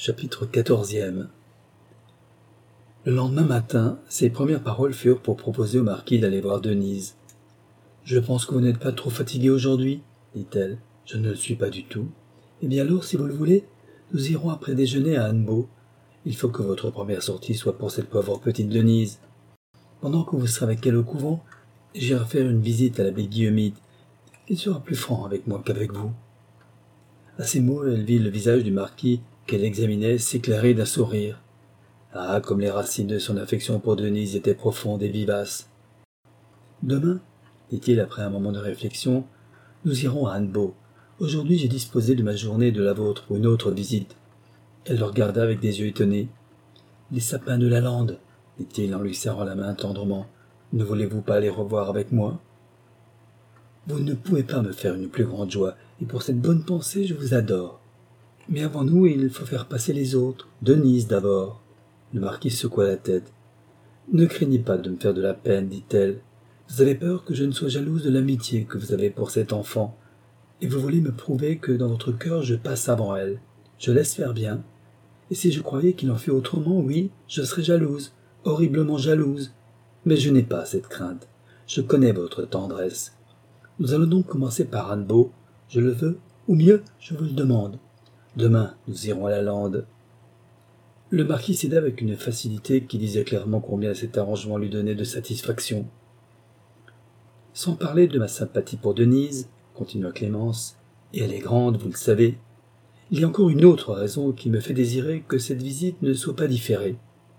Chapitre 14e. Le lendemain matin, ses premières paroles furent pour proposer au marquis d'aller voir Denise. « Je pense que vous n'êtes pas trop fatigué aujourd'hui, dit-elle. « Je ne le suis pas du tout. Eh bien alors, si vous le voulez, nous irons après déjeuner à Annebault. Il faut que votre première sortie soit pour cette pauvre petite Denise. Pendant que vous serez avec elle au couvent, j'irai faire une visite à l'abbé Guillemite. Il sera plus franc avec moi qu'avec vous. » À ces mots, elle vit le visage du marquis qu'elle examinait s'éclairer d'un sourire. Ah, comme les racines de son affection pour Denise étaient profondes et vivaces. « Demain, dit-il après un moment de réflexion, nous irons à Annebault. Aujourd'hui, j'ai disposé de ma journée et de la vôtre pour une autre visite. » Elle le regarda avec des yeux étonnés. « Les sapins de la lande, dit-il en lui serrant la main tendrement. Ne voulez-vous pas les revoir avec moi ? Vous ne pouvez pas me faire une plus grande joie, et pour cette bonne pensée, je vous adore. Mais avant nous, il faut faire passer les autres. Denise d'abord. » Le marquis secoua la tête. « Ne craignez pas de me faire de la peine, dit-elle. Vous avez peur que je ne sois jalouse de l'amitié que vous avez pour cet enfant, et vous voulez me prouver que dans votre cœur je passe avant elle. Je laisse faire bien. Et si je croyais qu'il en fût autrement, oui, je serais jalouse, horriblement jalouse. Mais je n'ai pas cette crainte. Je connais votre tendresse. Nous allons donc commencer par Annebault. Je le veux, ou mieux, je vous le demande. Demain, nous irons à la lande. » Le marquis céda avec une facilité qui disait clairement combien cet arrangement lui donnait de satisfaction. « Sans parler de ma sympathie pour Denise, continua Clémence, et elle est grande, vous le savez, il y a encore une autre raison qui me fait désirer que cette visite ne soit pas différée.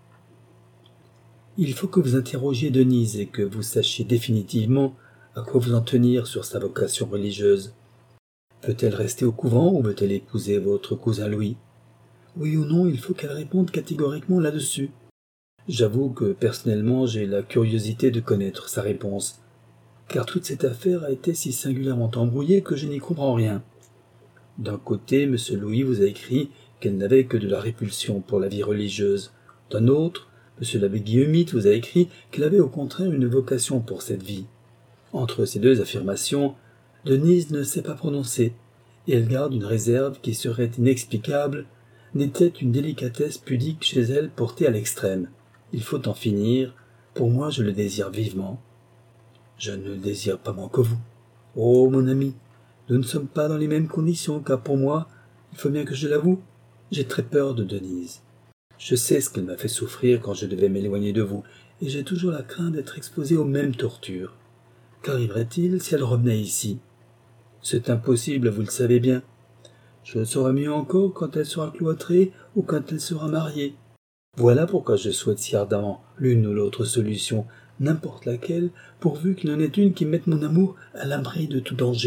Il faut que vous interrogiez Denise et que vous sachiez définitivement à quoi vous en tenir sur sa vocation religieuse. Veut-elle rester au couvent ou veut-elle épouser votre cousin Louis ? Oui ou non, il faut qu'elle réponde catégoriquement là-dessus. J'avoue que personnellement j'ai la curiosité de connaître sa réponse, car toute cette affaire a été si singulièrement embrouillée que je n'y comprends rien. D'un côté, M. Louis vous a écrit qu'elle n'avait que de la répulsion pour la vie religieuse. D'un autre, M. l'abbé Guillemite vous a écrit qu'elle avait au contraire une vocation pour cette vie. Entre ces deux affirmations, Denise ne s'est pas prononcée, et elle garde une réserve qui serait inexplicable, n'était une délicatesse pudique chez elle portée à l'extrême. Il faut en finir. Pour moi, je le désire vivement. Je ne le désire pas moins que vous. Oh, mon ami, nous ne sommes pas dans les mêmes conditions, car pour moi, il faut bien que je l'avoue, j'ai très peur de Denise. Je sais ce qu'elle m'a fait souffrir quand je devais m'éloigner de vous, et j'ai toujours la crainte d'être exposé aux mêmes tortures. Qu'arriverait-il si elle revenait ici ? C'est impossible, vous le savez bien. Je le saurai mieux encore quand elle sera cloîtrée ou quand elle sera mariée. Voilà pourquoi je souhaite si ardemment l'une ou l'autre solution, n'importe laquelle, pourvu qu'il y en ait une qui mette mon amour à l'abri de tout danger. »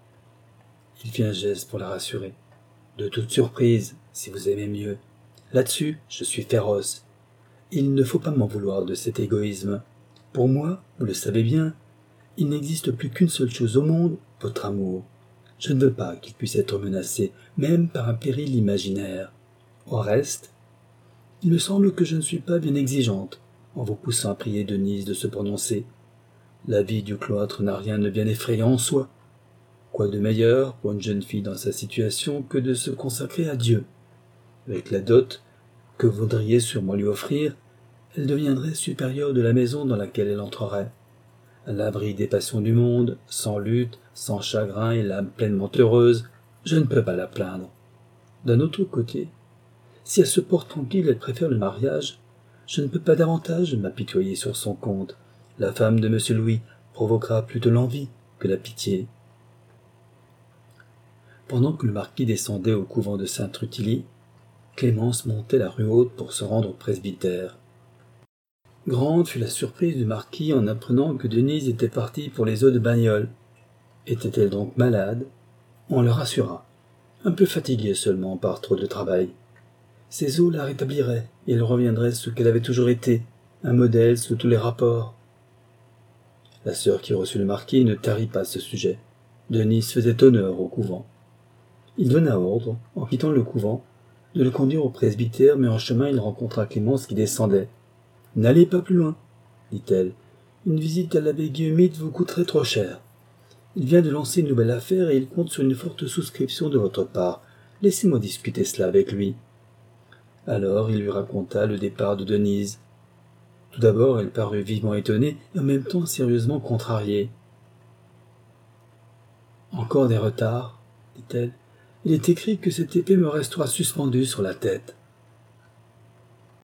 Il fit un geste pour la rassurer. « De toute surprise, si vous aimez mieux. Là-dessus, je suis féroce. Il ne faut pas m'en vouloir de cet égoïsme. Pour moi, vous le savez bien, il n'existe plus qu'une seule chose au monde, votre amour. Je ne veux pas qu'il puisse être menacé, même par un péril imaginaire. Au reste, il me semble que je ne suis pas bien exigeante en vous poussant à prier Denise de se prononcer. La vie du cloître n'a rien de bien effrayant en soi. Quoi de meilleur pour une jeune fille dans sa situation que de se consacrer à Dieu ? Avec la dot que vous voudriez sûrement lui offrir, elle deviendrait supérieure de la maison dans laquelle elle entrerait. À l'abri des passions du monde, sans lutte, sans chagrin et l'âme pleinement heureuse, je ne peux pas la plaindre. D'un autre côté, si elle se porte tranquille, elle préfère le mariage, je ne peux pas davantage m'apitoyer sur son compte. La femme de M. Louis provoquera plutôt l'envie que la pitié. » Pendant que le marquis descendait au couvent de Sainte-Rutilie, Clémence montait la rue haute pour se rendre au presbytère. Grande fut la surprise du marquis en apprenant que Denise était partie pour les eaux de Bagnoles. Était-elle donc malade ? On le rassura. Un peu fatiguée seulement par trop de travail. Ces eaux la rétabliraient, et elle reviendrait ce qu'elle avait toujours été, un modèle sous tous les rapports. La sœur qui reçut le marquis ne tarit pas ce sujet. Denise faisait honneur au couvent. Il donna ordre, en quittant le couvent, de le conduire au presbytère, mais en chemin il rencontra Clémence qui descendait. « N'allez pas plus loin, dit-elle. Une visite à l'abbé Guillemite vous coûterait trop cher. Il vient de lancer une nouvelle affaire et il compte sur une forte souscription de votre part. Laissez-moi discuter cela avec lui. » Alors il lui raconta le départ de Denise. Tout d'abord, elle parut vivement étonnée et en même temps sérieusement contrariée. « Encore des retards, dit-elle. Il est écrit que cette épée me restera suspendue sur la tête.